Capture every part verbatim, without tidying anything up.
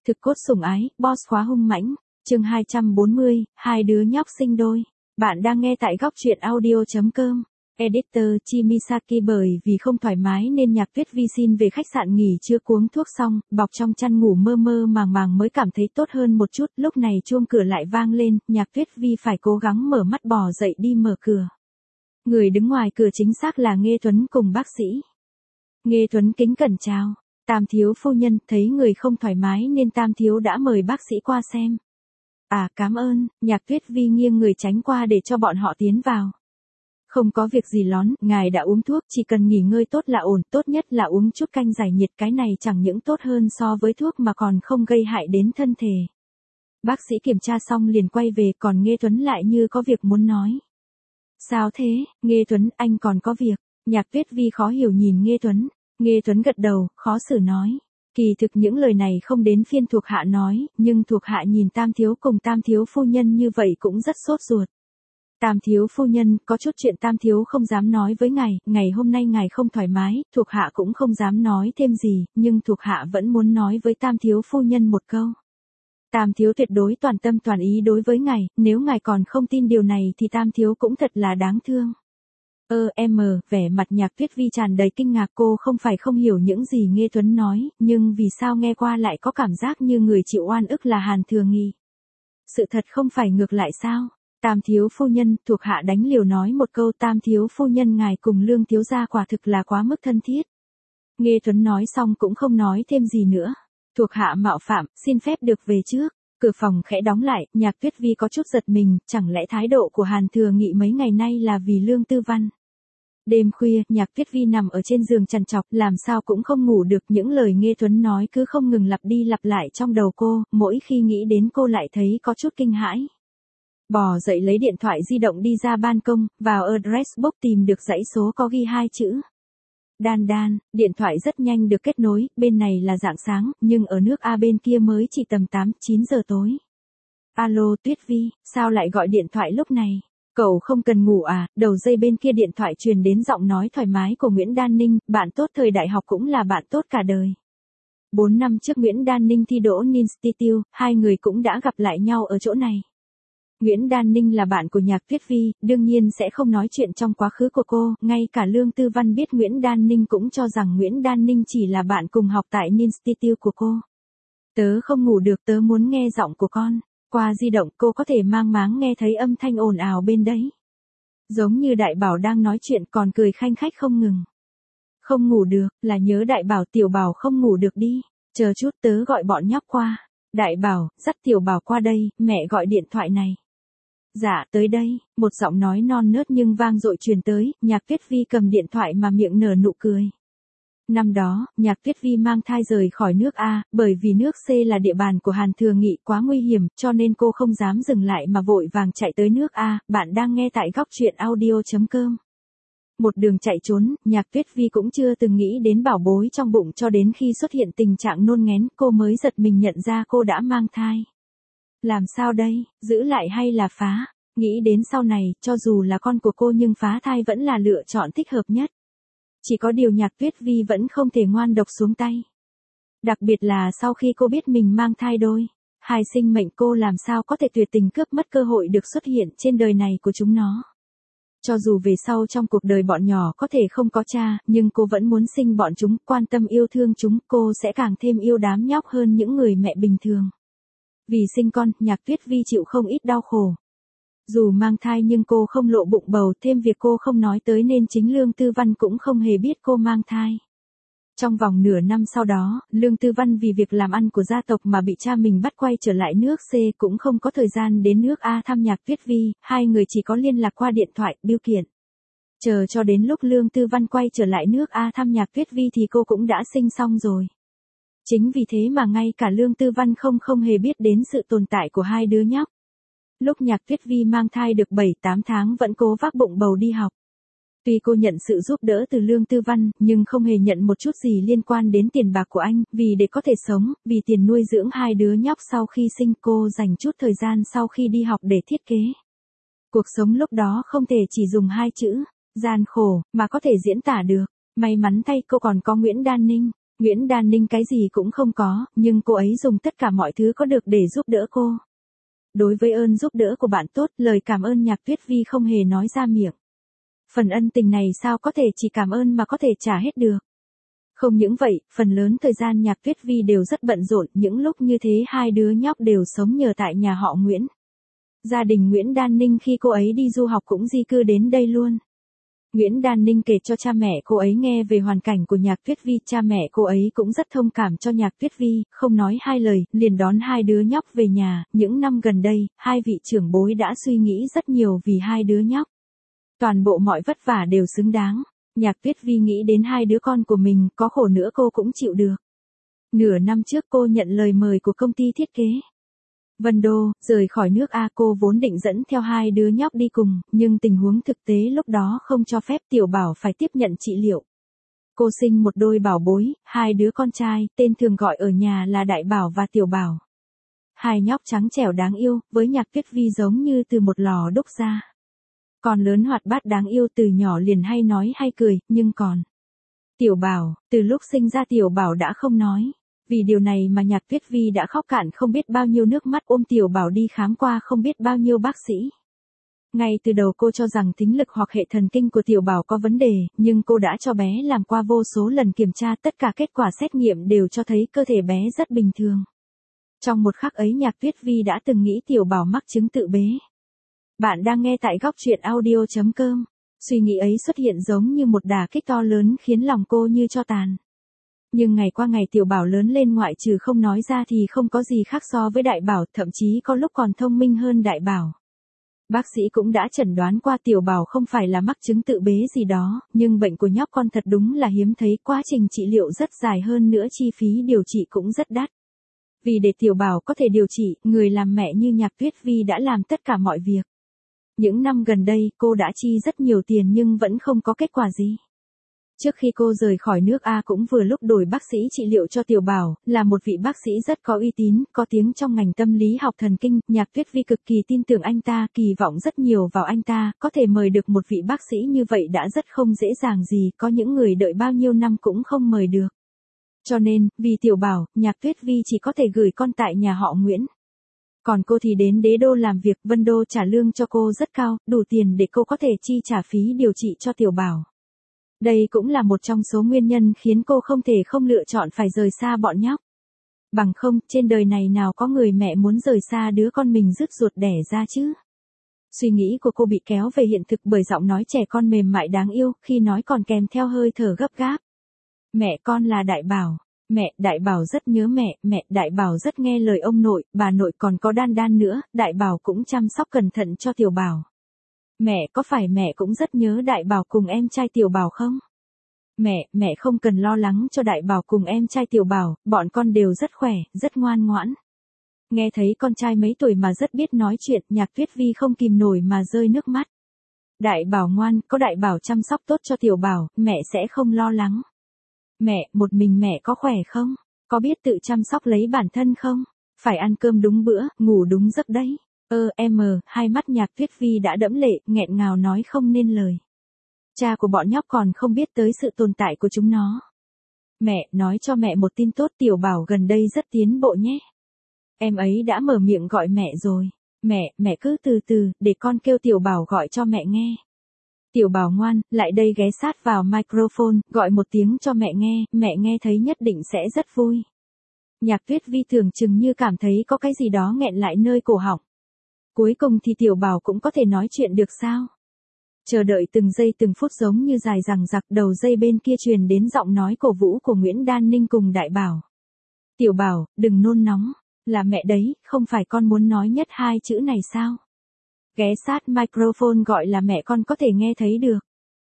Thực cốt sủng ái, boss khóa hung mãnh, chương hai trăm bốn mươi, hai đứa nhóc sinh đôi. Bạn đang nghe tại góc truyện audio chấm com. Editor Chimisaki bởi vì không thoải mái nên Nhạc Tuyết Vi xin về khách sạn nghỉ trưa uống thuốc xong, bọc trong chăn ngủ mơ mơ màng màng mới cảm thấy tốt hơn một chút. Lúc này chuông cửa lại vang lên, Nhạc Tuyết Vi phải cố gắng mở mắt bò dậy đi mở cửa. Người đứng ngoài cửa chính xác là Nghê Tuấn cùng bác sĩ. Nghê Tuấn kính cẩn chào. Tam thiếu phu nhân, thấy người không thoải mái nên Tam thiếu đã mời bác sĩ qua xem. À, cảm ơn. Nhạc Tuyết Vi nghiêng người tránh qua để cho bọn họ tiến vào. Không có việc gì lón, ngài đã uống thuốc, chỉ cần nghỉ ngơi tốt là ổn, tốt nhất là uống chút canh giải nhiệt, cái này chẳng những tốt hơn so với thuốc mà còn không gây hại đến thân thể. Bác sĩ kiểm tra xong liền quay về, còn Nghê Tuấn lại như có việc muốn nói. Sao thế, Nghê Tuấn, anh còn có việc? Nhạc Tuyết Vi khó hiểu nhìn Nghê Tuấn. Nghê Tuấn gật đầu, khó xử nói. Kỳ thực những lời này không đến phiên thuộc hạ nói, nhưng thuộc hạ nhìn Tam thiếu cùng Tam thiếu phu nhân như vậy cũng rất sốt ruột. Tam thiếu phu nhân, có chút chuyện Tam thiếu không dám nói với ngài, ngày hôm nay ngài không thoải mái, thuộc hạ cũng không dám nói thêm gì, nhưng thuộc hạ vẫn muốn nói với Tam thiếu phu nhân một câu. Tam thiếu tuyệt đối toàn tâm toàn ý đối với ngài, nếu ngài còn không tin điều này thì Tam thiếu cũng thật là đáng thương. Ơ em, vẻ mặt Nhạc Tuyết Vi tràn đầy kinh ngạc, cô không phải không hiểu những gì Nghê Tuấn nói, nhưng vì sao nghe qua lại có cảm giác như người chịu oan ức là Hàn Thừa Nghi. Sự thật không phải ngược lại sao? Tam thiếu phu nhân, thuộc hạ đánh liều nói một câu, Tam thiếu phu nhân ngài cùng Lương thiếu gia quả thực là quá mức thân thiết. Nghê Tuấn nói xong cũng không nói thêm gì nữa. Thuộc hạ mạo phạm, xin phép được về trước. Cửa phòng khẽ đóng lại, Nhạc Tuyết Vi có chút giật mình, chẳng lẽ thái độ của Hàn Thừa Nghị mấy ngày nay là vì Lương Tư Văn. Đêm khuya, Nhạc Tuyết Vi nằm ở trên giường trằn trọc, làm sao cũng không ngủ được, những lời Nghê Tuấn nói cứ không ngừng lặp đi lặp lại trong đầu cô, mỗi khi nghĩ đến cô lại thấy có chút kinh hãi. Bò dậy lấy điện thoại di động đi ra ban công, vào address book tìm được dãy số có ghi hai chữ. Đan đan, điện thoại rất nhanh được kết nối, bên này là rạng sáng, nhưng ở nước A bên kia mới chỉ tầm tám, chín giờ tối. Alo Tuyết Vi, sao lại gọi điện thoại lúc này? Cậu không cần ngủ à? Đầu dây bên kia điện thoại truyền đến giọng nói thoải mái của Nguyễn Đan Ninh, bạn tốt thời đại học cũng là bạn tốt cả đời. Bốn năm trước Nguyễn Đan Ninh thi đỗ Institute, hai người cũng đã gặp lại nhau ở chỗ này. Nguyễn Đan Ninh là bạn của Nhạc Tuyết Vi, đương nhiên sẽ không nói chuyện trong quá khứ của cô, ngay cả Lương Tư Văn biết Nguyễn Đan Ninh cũng cho rằng Nguyễn Đan Ninh chỉ là bạn cùng học tại Institute của cô. Tớ không ngủ được, tớ muốn nghe giọng của con. Qua di động cô có thể mang máng nghe thấy âm thanh ồn ào bên đấy. Giống như Đại Bảo đang nói chuyện còn cười khanh khách không ngừng. Không ngủ được, là nhớ Đại Bảo. Tiểu Bảo không ngủ được đi. Chờ chút tớ gọi bọn nhóc qua. Đại Bảo, dắt Tiểu Bảo qua đây, mẹ gọi điện thoại này. Dạ, tới đây, một giọng nói non nớt nhưng vang dội truyền tới, Nhạc Tuyết Vi cầm điện thoại mà miệng nở nụ cười. Năm đó, Nhạc Tuyết Vi mang thai rời khỏi nước A, bởi vì nước C là địa bàn của Hàn Thừa Nghị quá nguy hiểm, cho nên cô không dám dừng lại mà vội vàng chạy tới nước A. Bạn đang nghe tại góc truyện audio chấm com. Một đường chạy trốn, Nhạc Tuyết Vi cũng chưa từng nghĩ đến bảo bối trong bụng cho đến khi xuất hiện tình trạng nôn nghén, cô mới giật mình nhận ra cô đã mang thai. Làm sao đây, giữ lại hay là phá? Nghĩ đến sau này, cho dù là con của cô nhưng phá thai vẫn là lựa chọn thích hợp nhất. Chỉ có điều Nhạc Tuyết Vi vẫn không thể ngoan độc xuống tay. Đặc biệt là sau khi cô biết mình mang thai đôi. Hai sinh mệnh, cô làm sao có thể tuyệt tình cướp mất cơ hội được xuất hiện trên đời này của chúng nó. Cho dù về sau trong cuộc đời bọn nhỏ có thể không có cha, nhưng cô vẫn muốn sinh bọn chúng, quan tâm yêu thương chúng, cô sẽ càng thêm yêu đám nhóc hơn những người mẹ bình thường. Vì sinh con, Nhạc Tuyết Vi chịu không ít đau khổ. Dù mang thai nhưng cô không lộ bụng bầu, thêm việc cô không nói tới nên chính Lương Tư Văn cũng không hề biết cô mang thai. Trong vòng nửa năm sau đó, Lương Tư Văn vì việc làm ăn của gia tộc mà bị cha mình bắt quay trở lại nước C, cũng không có thời gian đến nước A thăm Nhạc Tuyết Vi, hai người chỉ có liên lạc qua điện thoại, bưu kiện. Chờ cho đến lúc Lương Tư Văn quay trở lại nước A thăm Nhạc Tuyết Vi thì cô cũng đã sinh xong rồi. Chính vì thế mà ngay cả Lương Tư Văn không không hề biết đến sự tồn tại của hai đứa nhóc. Lúc Nhạc Tuyết Vi mang thai được bảy tám tháng vẫn cố vác bụng bầu đi học. Tuy cô nhận sự giúp đỡ từ Lương Tư Văn, nhưng không hề nhận một chút gì liên quan đến tiền bạc của anh, vì để có thể sống, vì tiền nuôi dưỡng hai đứa nhóc sau khi sinh, cô dành chút thời gian sau khi đi học để thiết kế. Cuộc sống lúc đó không thể chỉ dùng hai chữ, gian khổ, mà có thể diễn tả được. May mắn thay cô còn có Nguyễn Đan Ninh. Nguyễn Đan Ninh cái gì cũng không có, nhưng cô ấy dùng tất cả mọi thứ có được để giúp đỡ cô. Đối với ơn giúp đỡ của bạn tốt, lời cảm ơn Nhạc Tuyết Vi không hề nói ra miệng. Phần ân tình này sao có thể chỉ cảm ơn mà có thể trả hết được. Không những vậy, phần lớn thời gian Nhạc Tuyết Vi đều rất bận rộn, những lúc như thế hai đứa nhóc đều sống nhờ tại nhà họ Nguyễn. Gia đình Nguyễn Đan Ninh khi cô ấy đi du học cũng di cư đến đây luôn. Nguyễn Đan Ninh kể cho cha mẹ cô ấy nghe về hoàn cảnh của Nhạc Tuyết Vi, cha mẹ cô ấy cũng rất thông cảm cho Nhạc Tuyết Vi, không nói hai lời, liền đón hai đứa nhóc về nhà. Những năm gần đây, hai vị trưởng bối đã suy nghĩ rất nhiều vì hai đứa nhóc. Toàn bộ mọi vất vả đều xứng đáng. Nhạc Tuyết Vi nghĩ đến hai đứa con của mình, có khổ nữa cô cũng chịu được. Nửa năm trước cô nhận lời mời của công ty thiết kế Vân Đô, rời khỏi nước A. Cô vốn định dẫn theo hai đứa nhóc đi cùng, nhưng tình huống thực tế lúc đó không cho phép. Tiểu Bảo phải tiếp nhận trị liệu. Cô sinh một đôi bảo bối, hai đứa con trai, tên thường gọi ở nhà là Đại Bảo và Tiểu Bảo. Hai nhóc trắng trẻo đáng yêu, với Nhạc Tuyết Vi giống như từ một lò đúc ra. Còn lớn hoạt bát đáng yêu, từ nhỏ liền hay nói hay cười, nhưng còn Tiểu Bảo, từ lúc sinh ra Tiểu Bảo đã không nói. Vì điều này mà Nhạc Tuyết Vi đã khóc cạn không biết bao nhiêu nước mắt, ôm Tiểu Bảo đi khám qua không biết bao nhiêu bác sĩ. Ngay từ đầu cô cho rằng thính lực hoặc hệ thần kinh của Tiểu Bảo có vấn đề, nhưng cô đã cho bé làm qua vô số lần kiểm tra, tất cả kết quả xét nghiệm đều cho thấy cơ thể bé rất bình thường. Trong một khắc ấy Nhạc Tuyết Vi đã từng nghĩ Tiểu Bảo mắc chứng tự bế. Bạn đang nghe tại góc truyện audio chấm com. Suy nghĩ ấy xuất hiện giống như một đả kích to lớn khiến lòng cô như tro tàn. Nhưng ngày qua ngày Tiểu Bảo lớn lên, ngoại trừ không nói ra thì không có gì khác so với Đại Bảo, thậm chí có lúc còn thông minh hơn Đại Bảo. Bác sĩ cũng đã chẩn đoán qua Tiểu Bảo không phải là mắc chứng tự bế gì đó, nhưng bệnh của nhóc con thật đúng là hiếm thấy, quá trình trị liệu rất dài, hơn nữa chi phí điều trị cũng rất đắt. Vì để Tiểu Bảo có thể điều trị, người làm mẹ như Nhạc Tuyết Vi đã làm tất cả mọi việc. Những năm gần đây, cô đã chi rất nhiều tiền nhưng vẫn không có kết quả gì. Trước khi cô rời khỏi nước A cũng vừa lúc đổi bác sĩ trị liệu cho Tiểu Bảo, là một vị bác sĩ rất có uy tín, có tiếng trong ngành tâm lý học thần kinh. Nhạc Tuyết Vi cực kỳ tin tưởng anh ta, kỳ vọng rất nhiều vào anh ta, có thể mời được một vị bác sĩ như vậy đã rất không dễ dàng gì, có những người đợi bao nhiêu năm cũng không mời được. Cho nên, vì Tiểu Bảo, Nhạc Tuyết Vi chỉ có thể gửi con tại nhà họ Nguyễn. Còn cô thì đến Đế Đô làm việc, Vân Đô trả lương cho cô rất cao, đủ tiền để cô có thể chi trả phí điều trị cho Tiểu Bảo. Đây cũng là một trong số nguyên nhân khiến cô không thể không lựa chọn phải rời xa bọn nhóc. Bằng không, trên đời này nào có người mẹ muốn rời xa đứa con mình rứt ruột đẻ ra chứ. Suy nghĩ của cô bị kéo về hiện thực bởi giọng nói trẻ con mềm mại đáng yêu, khi nói còn kèm theo hơi thở gấp gáp. Mẹ con là Đại Bảo. Mẹ, Đại Bảo rất nhớ mẹ, mẹ, Đại Bảo rất nghe lời ông nội, bà nội, còn có Đan Đan nữa, Đại Bảo cũng chăm sóc cẩn thận cho Tiểu Bảo. Mẹ, có phải mẹ cũng rất nhớ Đại Bảo cùng em trai Tiểu Bảo không? Mẹ, mẹ không cần lo lắng cho Đại Bảo cùng em trai Tiểu Bảo, bọn con đều rất khỏe, rất ngoan ngoãn. Nghe thấy con trai mấy tuổi mà rất biết nói chuyện, Nhạc Tuyết Vi không kìm nổi mà rơi nước mắt. Đại Bảo ngoan, có Đại Bảo chăm sóc tốt cho Tiểu Bảo, mẹ sẽ không lo lắng. Mẹ, một mình mẹ có khỏe không? Có biết tự chăm sóc lấy bản thân không? Phải ăn cơm đúng bữa, ngủ đúng giấc đấy. Ơ, em mờ, hai mắt Nhạc Tuyết Vi đã đẫm lệ, nghẹn ngào nói không nên lời. Cha của bọn nhóc còn không biết tới sự tồn tại của chúng nó. Mẹ, nói cho mẹ một tin tốt, Tiểu Bảo gần đây rất tiến bộ nhé. Em ấy đã mở miệng gọi mẹ rồi. Mẹ, mẹ cứ từ từ, để con kêu Tiểu Bảo gọi cho mẹ nghe. Tiểu Bảo ngoan, lại đây ghé sát vào microphone, gọi một tiếng cho mẹ nghe, mẹ nghe thấy nhất định sẽ rất vui. Nhạc Tuyết Vi tưởng chừng như cảm thấy có cái gì đó nghẹn lại nơi cổ họng. Cuối cùng thì Tiểu Bảo cũng có thể nói chuyện được sao? Chờ đợi từng giây từng phút giống như dài dằng dặc, đầu dây bên kia truyền đến giọng nói cổ vũ của Nguyễn Đan Ninh cùng Đại Bảo. Tiểu Bảo, đừng nôn nóng, là mẹ đấy, không phải con muốn nói nhất hai chữ này sao? Ghé sát microphone gọi là mẹ con có thể nghe thấy được.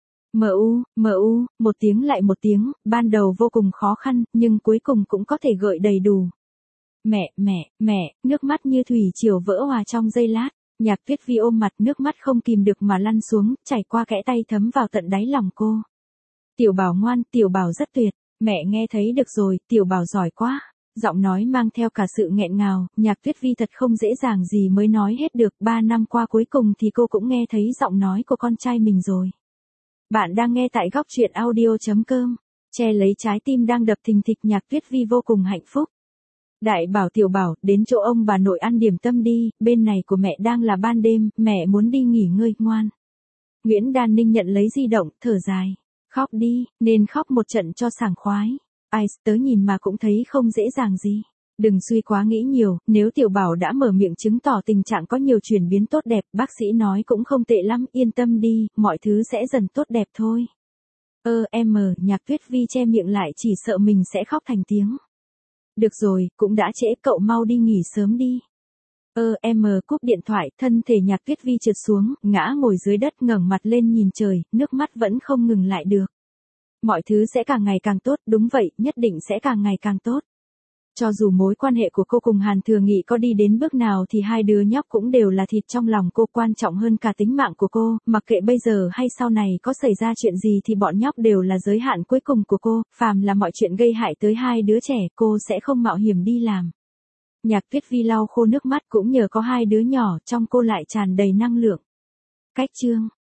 Mu, mu, một tiếng lại một tiếng, ban đầu vô cùng khó khăn, nhưng cuối cùng cũng có thể gợi đầy đủ. Mẹ, mẹ, mẹ, nước mắt như thủy triều vỡ hòa trong giây lát. Nhạc Tuyết Vi ôm mặt, nước mắt không kìm được mà lăn xuống, chảy qua kẽ tay thấm vào tận đáy lòng cô. Tiểu Bảo ngoan, Tiểu Bảo rất tuyệt, mẹ nghe thấy được rồi, Tiểu Bảo giỏi quá. Giọng nói mang theo cả sự nghẹn ngào, Nhạc Tuyết Vi thật không dễ dàng gì mới nói hết được, ba năm qua cuối cùng thì cô cũng nghe thấy giọng nói của con trai mình rồi. Bạn đang nghe tại góc truyện audio chấm com. Che lấy trái tim đang đập thình thịch, Nhạc Tuyết Vi vô cùng hạnh phúc. Đại bảo tiểu bảo, đến chỗ ông bà nội ăn điểm tâm đi, bên này của mẹ đang là ban đêm, mẹ muốn đi nghỉ ngơi, ngoan. Nguyễn Đan Ninh nhận lấy di động, thở dài. Khóc đi, nên khóc một trận cho sảng khoái. Ai, tớ nhìn mà cũng thấy không dễ dàng gì. Đừng suy quá nghĩ nhiều, nếu tiểu bảo đã mở miệng chứng tỏ tình trạng có nhiều chuyển biến tốt đẹp, bác sĩ nói cũng không tệ lắm, yên tâm đi, mọi thứ sẽ dần tốt đẹp thôi. Ơ em, Nhạc Tuyết Vi che miệng lại, chỉ sợ mình sẽ khóc thành tiếng. Được rồi, cũng đã trễ, cậu mau đi nghỉ sớm đi. Ơ em, cúp điện thoại, thân thể Nhạc Tuyết Vi trượt xuống, ngã ngồi dưới đất, ngẩng mặt lên nhìn trời, nước mắt vẫn không ngừng lại được. Mọi thứ sẽ càng ngày càng tốt, đúng vậy, nhất định sẽ càng ngày càng tốt. Cho dù mối quan hệ của cô cùng Hàn Thừa Nghị có đi đến bước nào thì hai đứa nhóc cũng đều là thịt trong lòng cô, quan trọng hơn cả tính mạng của cô, mặc kệ bây giờ hay sau này có xảy ra chuyện gì thì bọn nhóc đều là giới hạn cuối cùng của cô, phàm là mọi chuyện gây hại tới hai đứa trẻ cô sẽ không mạo hiểm đi làm. Nhạc Tuyết Vi lau khô nước mắt, cũng nhờ có hai đứa nhỏ trong cô lại tràn đầy năng lượng. Cách chương